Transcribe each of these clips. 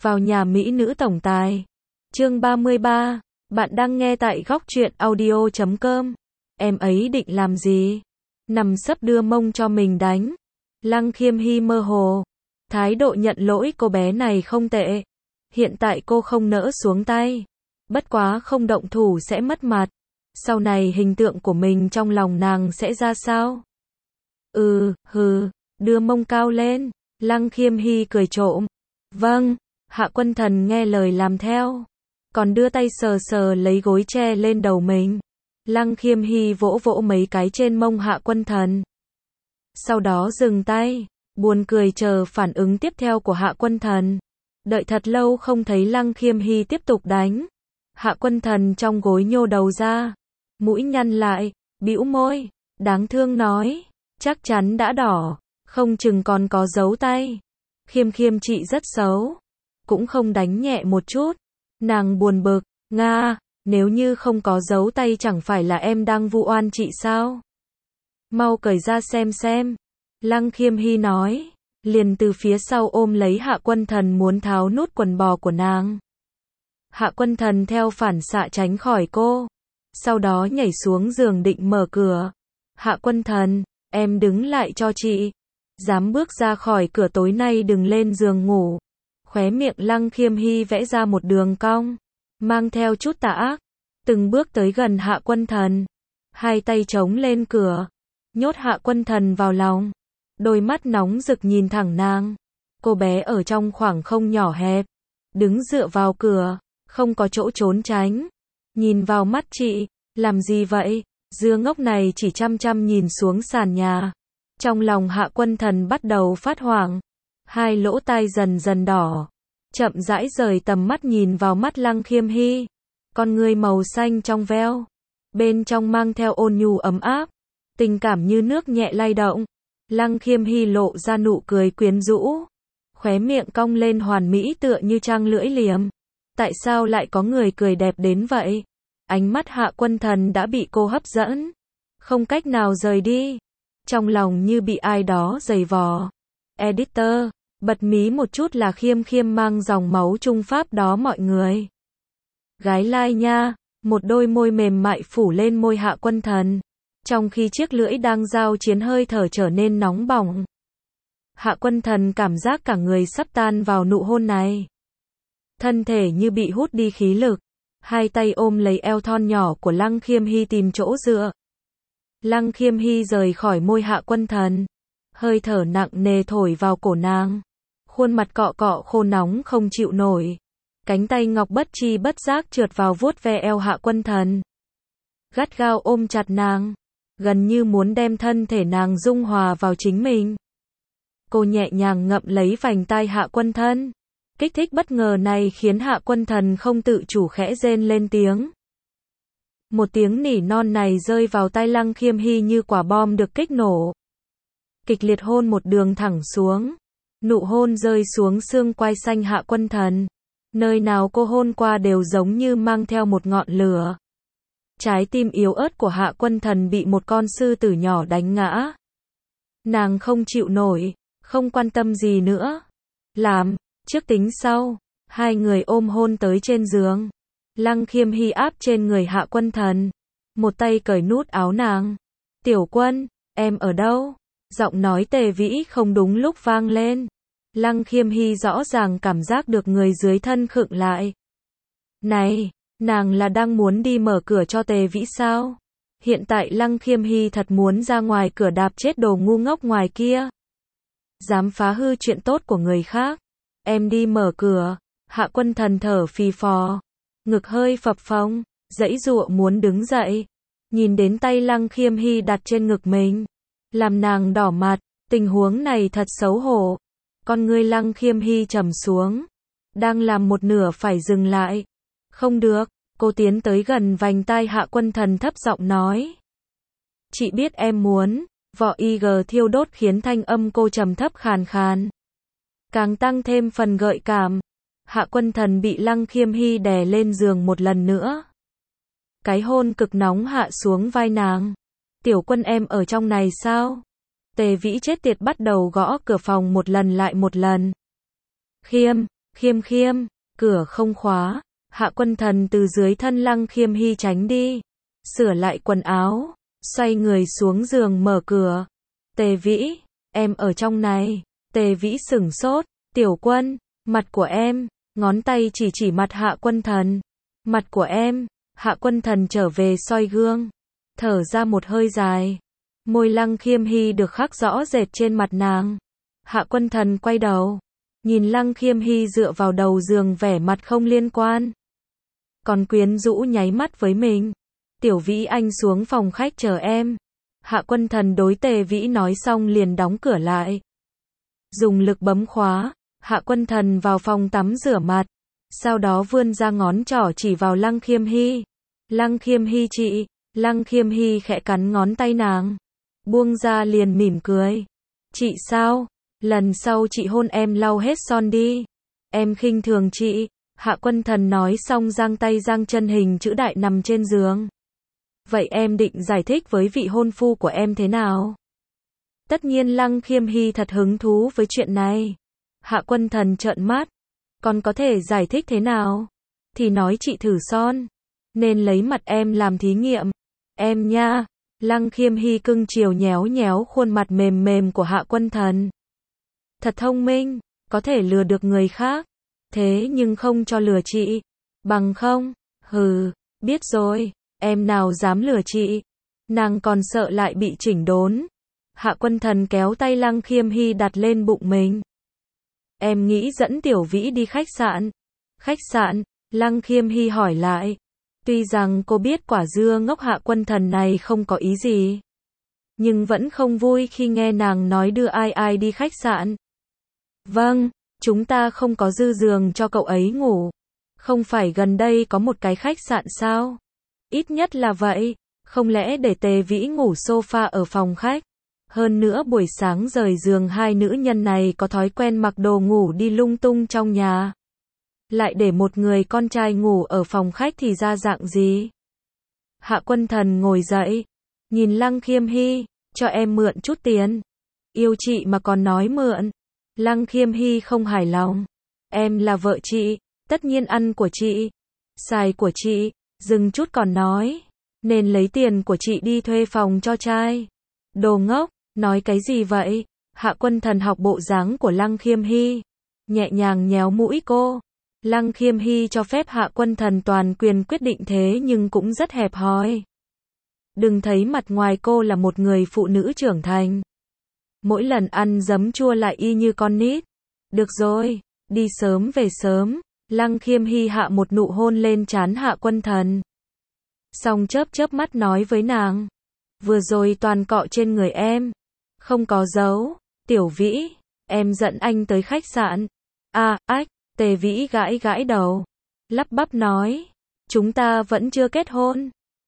vào nhà mỹ nữ tổng tài. Chương 33, bạn đang nghe tại góc truyện audio.com. Em ấy định làm gì? Nằm sấp đưa mông cho mình đánh. Lăng Khiêm Hy mơ hồ. Thái độ nhận lỗi cô bé này không tệ. Hiện tại cô không nỡ xuống tay. Bất quá không động thủ sẽ mất mặt. Sau này hình tượng của mình trong lòng nàng sẽ ra sao? Đưa mông cao lên. Lăng Khiêm Hy cười trộm. Vâng, Hạ Quân Thần nghe lời làm theo. Còn đưa tay sờ sờ lấy gối che lên đầu mình. Lăng Khiêm Hy vỗ vỗ mấy cái trên mông Hạ Quân Thần. Sau đó dừng tay, buồn cười chờ phản ứng tiếp theo của Hạ Quân Thần. Đợi thật lâu không thấy Lăng Khiêm Hy tiếp tục đánh. Hạ Quân Thần trong gối nhô đầu ra, mũi nhăn lại, bĩu môi, đáng thương nói, chắc chắn đã đỏ, không chừng còn có dấu tay. Khiêm Khiêm chị rất xấu, cũng không đánh nhẹ một chút. Nàng buồn bực, Nga, nếu như không có dấu tay chẳng phải là em đang vu oan chị sao? Mau cởi ra xem. Lăng Khiêm Hy nói, liền từ phía sau ôm lấy Hạ Quân Thần muốn tháo nút quần bò của nàng. Hạ Quân Thần theo phản xạ tránh khỏi cô, sau đó nhảy xuống giường định mở cửa. Hạ Quân Thần, em đứng lại cho chị. Dám bước ra khỏi cửa tối nay đừng lên giường ngủ. Khóe miệng Lăng Khiêm Hy vẽ ra một đường cong, mang theo chút tà ác, từng bước tới gần Hạ Quân Thần, hai tay chống lên cửa, nhốt Hạ Quân Thần vào lòng, đôi mắt nóng rực nhìn thẳng nàng. Cô bé ở trong khoảng không nhỏ hẹp, đứng dựa vào cửa, không có chỗ trốn tránh, nhìn vào mắt chị, làm gì vậy? Dưa ngốc này chỉ chăm chăm nhìn xuống sàn nhà. Trong lòng Hạ Quân Thần bắt đầu phát hoảng, hai lỗ tai dần dần đỏ, chậm rãi rời tầm mắt nhìn vào mắt Lăng Khiêm Hy, con người màu xanh trong veo, bên trong mang theo ôn nhu ấm áp, tình cảm như nước nhẹ lay động. Lăng Khiêm Hy lộ ra nụ cười quyến rũ, khóe miệng cong lên hoàn mỹ tựa như trăng lưỡi liềm. Tại sao lại có người cười đẹp đến vậy? Ánh mắt Hạ Quân Thần đã bị cô hấp dẫn, không cách nào rời đi, trong lòng như bị ai đó giày vò. Editor, bật mí một chút là Khiêm Khiêm mang dòng máu Trung Pháp đó mọi người. Gái lai nha, một đôi môi mềm mại phủ lên môi Hạ Quân Thần, trong khi chiếc lưỡi đang giao chiến hơi thở trở nên nóng bỏng. Hạ Quân Thần cảm giác cả người sắp tan vào nụ hôn này. Thân thể như bị hút đi khí lực, hai tay ôm lấy eo thon nhỏ của Lăng Khiêm Hy tìm chỗ dựa. Lăng Khiêm Hy rời khỏi môi Hạ Quân Thần, hơi thở nặng nề thổi vào cổ nàng, khuôn mặt cọ cọ khô nóng không chịu nổi. Cánh tay ngọc bất chi bất giác trượt vào vuốt ve eo Hạ Quân Thần, gắt gao ôm chặt nàng, gần như muốn đem thân thể nàng dung hòa vào chính mình. Cô nhẹ nhàng ngậm lấy vành tai Hạ Quân Thần. Kích thích bất ngờ này khiến Hạ Quân Thần không tự chủ khẽ rên lên tiếng. Một tiếng nỉ non này rơi vào tai Lăng Khiêm Hy như quả bom được kích nổ. Kịch liệt hôn một đường thẳng xuống. Nụ hôn rơi xuống xương quai xanh Hạ Quân Thần. Nơi nào cô hôn qua đều giống như mang theo một ngọn lửa. Trái tim yếu ớt của Hạ Quân Thần bị một con sư tử nhỏ đánh ngã. Nàng không chịu nổi, không quan tâm gì nữa. Làm, trước tính sau, hai người ôm hôn tới trên giường. Lăng Khiêm Hy áp trên người Hạ Quân Thần, một tay cởi nút áo nàng. Tiểu Quân, em ở đâu? Giọng nói Tề Vĩ không đúng lúc vang lên. Lăng Khiêm Hy rõ ràng cảm giác được người dưới thân khựng lại. Này, nàng là đang muốn đi mở cửa cho Tề Vĩ sao? Hiện tại Lăng Khiêm Hy thật muốn ra ngoài cửa đạp chết đồ ngu ngốc ngoài kia. Dám phá hư chuyện tốt của người khác. Em đi mở cửa. Hạ Quân Thần thở phì phò, ngực hơi phập phồng, giãy giụa muốn đứng dậy. Nhìn đến tay Lăng Khiêm Hy đặt trên ngực mình, làm nàng đỏ mặt, tình huống này thật xấu hổ. Con ngươi Lăng Khiêm Hy trầm xuống, đang làm một nửa phải dừng lại. Không được, cô tiến tới gần vành tai Hạ Quân Thần thấp giọng nói. Chị biết em muốn, vỏ IG thiêu đốt khiến thanh âm cô trầm thấp khàn khàn, càng tăng thêm phần gợi cảm. Hạ Quân Thần bị Lăng Khiêm Hy đè lên giường một lần nữa. Cái hôn cực nóng hạ xuống vai nàng. Tiểu Quân em ở trong này sao? Tề Vĩ chết tiệt bắt đầu gõ cửa phòng một lần lại một lần. Khiêm, Khiêm Khiêm, cửa không khóa, Hạ Quân Thần từ dưới thân Lăng Khiêm Hy tránh đi, sửa lại quần áo, xoay người xuống giường mở cửa. Tề Vĩ, em ở trong này. Tề Vĩ sửng sốt, Tiểu Quân, mặt của em, ngón tay chỉ mặt Hạ Quân Thần. Mặt của em, Hạ Quân Thần trở về soi gương, thở ra một hơi dài. Môi Lăng Khiêm Hy được khắc rõ rệt trên mặt nàng. Hạ Quân Thần quay đầu, nhìn Lăng Khiêm Hy dựa vào đầu giường vẻ mặt không liên quan. Còn quyến rũ nháy mắt với mình. Tiểu Vĩ anh xuống phòng khách chờ em. Hạ Quân Thần đối Tề Vĩ nói xong liền đóng cửa lại. Dùng lực bấm khóa, Hạ Quân Thần vào phòng tắm rửa mặt. Sau đó vươn ra ngón trỏ chỉ vào Lăng Khiêm Hy. Lăng Khiêm Hy chị. Lăng Khiêm Hy khẽ cắn ngón tay nàng. Buông ra liền mỉm cười. Chị sao? Lần sau chị hôn em lau hết son đi. Em khinh thường chị. Hạ Quân Thần nói xong giang tay giang chân hình chữ đại nằm trên giường. Vậy em định giải thích với vị hôn phu của em thế nào? Tất nhiên Lăng Khiêm Hy thật hứng thú với chuyện này. Hạ Quân Thần trợn mắt. Còn có thể giải thích thế nào? Thì nói chị thử son. Nên lấy mặt em làm thí nghiệm. Em nha. Lăng Khiêm Hy cưng chiều nhéo nhéo khuôn mặt mềm mềm của Hạ Quân Thần. Thật thông minh, có thể lừa được người khác. Thế nhưng không cho lừa chị. Bằng không? Hừ, biết rồi. Em nào dám lừa chị. Nàng còn sợ lại bị chỉnh đốn. Hạ Quân Thần kéo tay Lăng Khiêm Hy đặt lên bụng mình. Em nghĩ dẫn Tiểu Vĩ đi khách sạn. Khách sạn? Lăng Khiêm Hy hỏi lại. Tuy rằng cô biết quả dưa ngốc Hạ Quân Thần này không có ý gì, nhưng vẫn không vui khi nghe nàng nói đưa ai đi khách sạn. Vâng, chúng ta không có dư giường cho cậu ấy ngủ. Không phải gần đây có một cái khách sạn sao? Ít nhất là vậy. Không lẽ để Tề Vĩ ngủ sofa ở phòng khách? Hơn nữa buổi sáng rời giường hai nữ nhân này có thói quen mặc đồ ngủ đi lung tung trong nhà. Lại để một người con trai ngủ ở phòng khách thì ra dạng gì? Hạ Quân Thần ngồi dậy, nhìn Lăng Khiêm Hy, cho em mượn chút tiền. Yêu chị mà còn nói mượn. Lăng Khiêm Hy không hài lòng. Em là vợ chị, tất nhiên ăn của chị, xài của chị, dừng chút còn nói. Nên lấy tiền của chị đi thuê phòng cho trai. Đồ ngốc, nói cái gì vậy? Hạ Quân Thần học bộ dáng của Lăng Khiêm Hy, nhẹ nhàng nhéo mũi cô. Lăng Khiêm Hy cho phép Hạ Quân Thần toàn quyền quyết định thế nhưng cũng rất hẹp hòi. Đừng thấy mặt ngoài cô là một người phụ nữ trưởng thành. Mỗi lần ăn giấm chua lại y như con nít. Được rồi, đi sớm về sớm. Lăng Khiêm Hy hạ một nụ hôn lên trán Hạ Quân Thần. Xong chớp mắt nói với nàng. Vừa rồi toàn cọ trên người em. Không có dấu. Tiểu Vĩ, em dẫn anh tới khách sạn. Ách. Tề Vĩ gãi đầu, lắp bắp nói, chúng ta vẫn chưa kết hôn.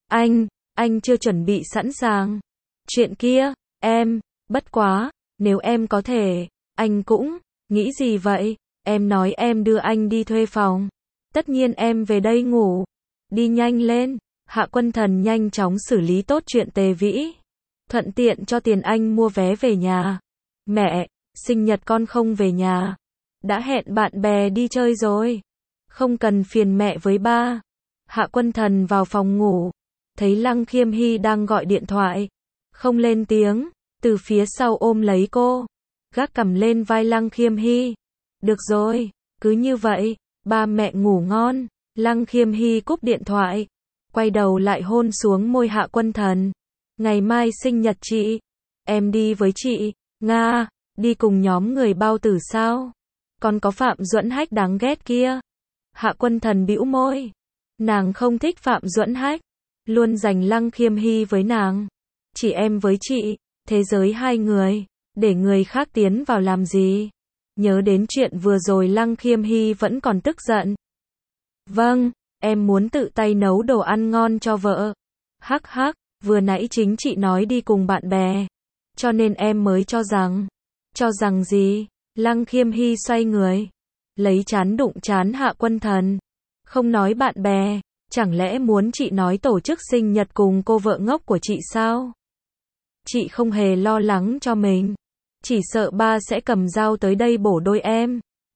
Anh chưa chuẩn bị sẵn sàng. Chuyện kia, bất quá, nếu em có thể, anh cũng, nghĩ gì vậy? Em nói em đưa anh đi thuê phòng. Tất nhiên em về đây ngủ. Đi nhanh lên. Hạ Quân Thần nhanh chóng xử lý tốt chuyện Tề Vĩ. Thuận tiện cho tiền anh mua vé về nhà. Mẹ, sinh nhật con không về nhà. Đã hẹn bạn bè đi chơi rồi. Không cần phiền mẹ với ba. Hạ Quân Thần vào phòng ngủ. Thấy Lăng Khiêm Hy đang gọi điện thoại. Không lên tiếng. Từ phía sau ôm lấy cô. Gác cằm lên vai Lăng Khiêm Hy. Được rồi, cứ như vậy. Ba mẹ ngủ ngon. Lăng Khiêm Hy cúp điện thoại. Quay đầu lại hôn xuống môi Hạ Quân Thần. Ngày mai sinh nhật chị. Em đi với chị. Nga, đi cùng nhóm người bao tử sao? Còn có Phạm Duẫn Hách đáng ghét kia. Hạ Quân Thần bĩu môi. Nàng không thích Phạm Duẫn Hách. Luôn giành Lăng Khiêm Hy với nàng. Chỉ em với chị. Thế giới hai người. Để người khác tiến vào làm gì? Nhớ đến chuyện vừa rồi Lăng Khiêm Hy vẫn còn tức giận. Vâng, em muốn tự tay nấu đồ ăn ngon cho vợ. Hắc, vừa nãy chính chị nói đi cùng bạn bè. Cho nên em mới cho rằng. Cho rằng gì? Lăng Khiêm Hy xoay người. Lấy trán đụng trán Hạ Quân Thần. Không nói bạn bè. Chẳng lẽ muốn chị nói tổ chức sinh nhật cùng cô vợ ngốc của chị sao? Chị không hề lo lắng cho mình. Chỉ sợ ba sẽ cầm dao tới đây bổ đôi em.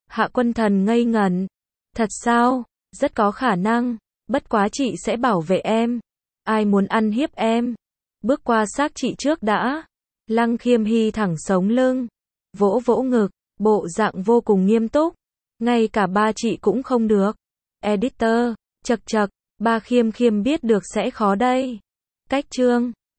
Hạ Quân Thần ngây ngẩn. Thật sao? Rất có khả năng. Bất quá chị sẽ bảo vệ em. Ai muốn ăn hiếp em? Bước qua xác chị trước đã. Lăng Khiêm Hy thẳng sống lưng. Vỗ vỗ ngực. Bộ dạng vô cùng nghiêm túc. Ngay cả ba chị cũng không được. Editor. Chậc chậc. Ba Khiêm Khiêm biết được sẽ khó đây. Cách chương.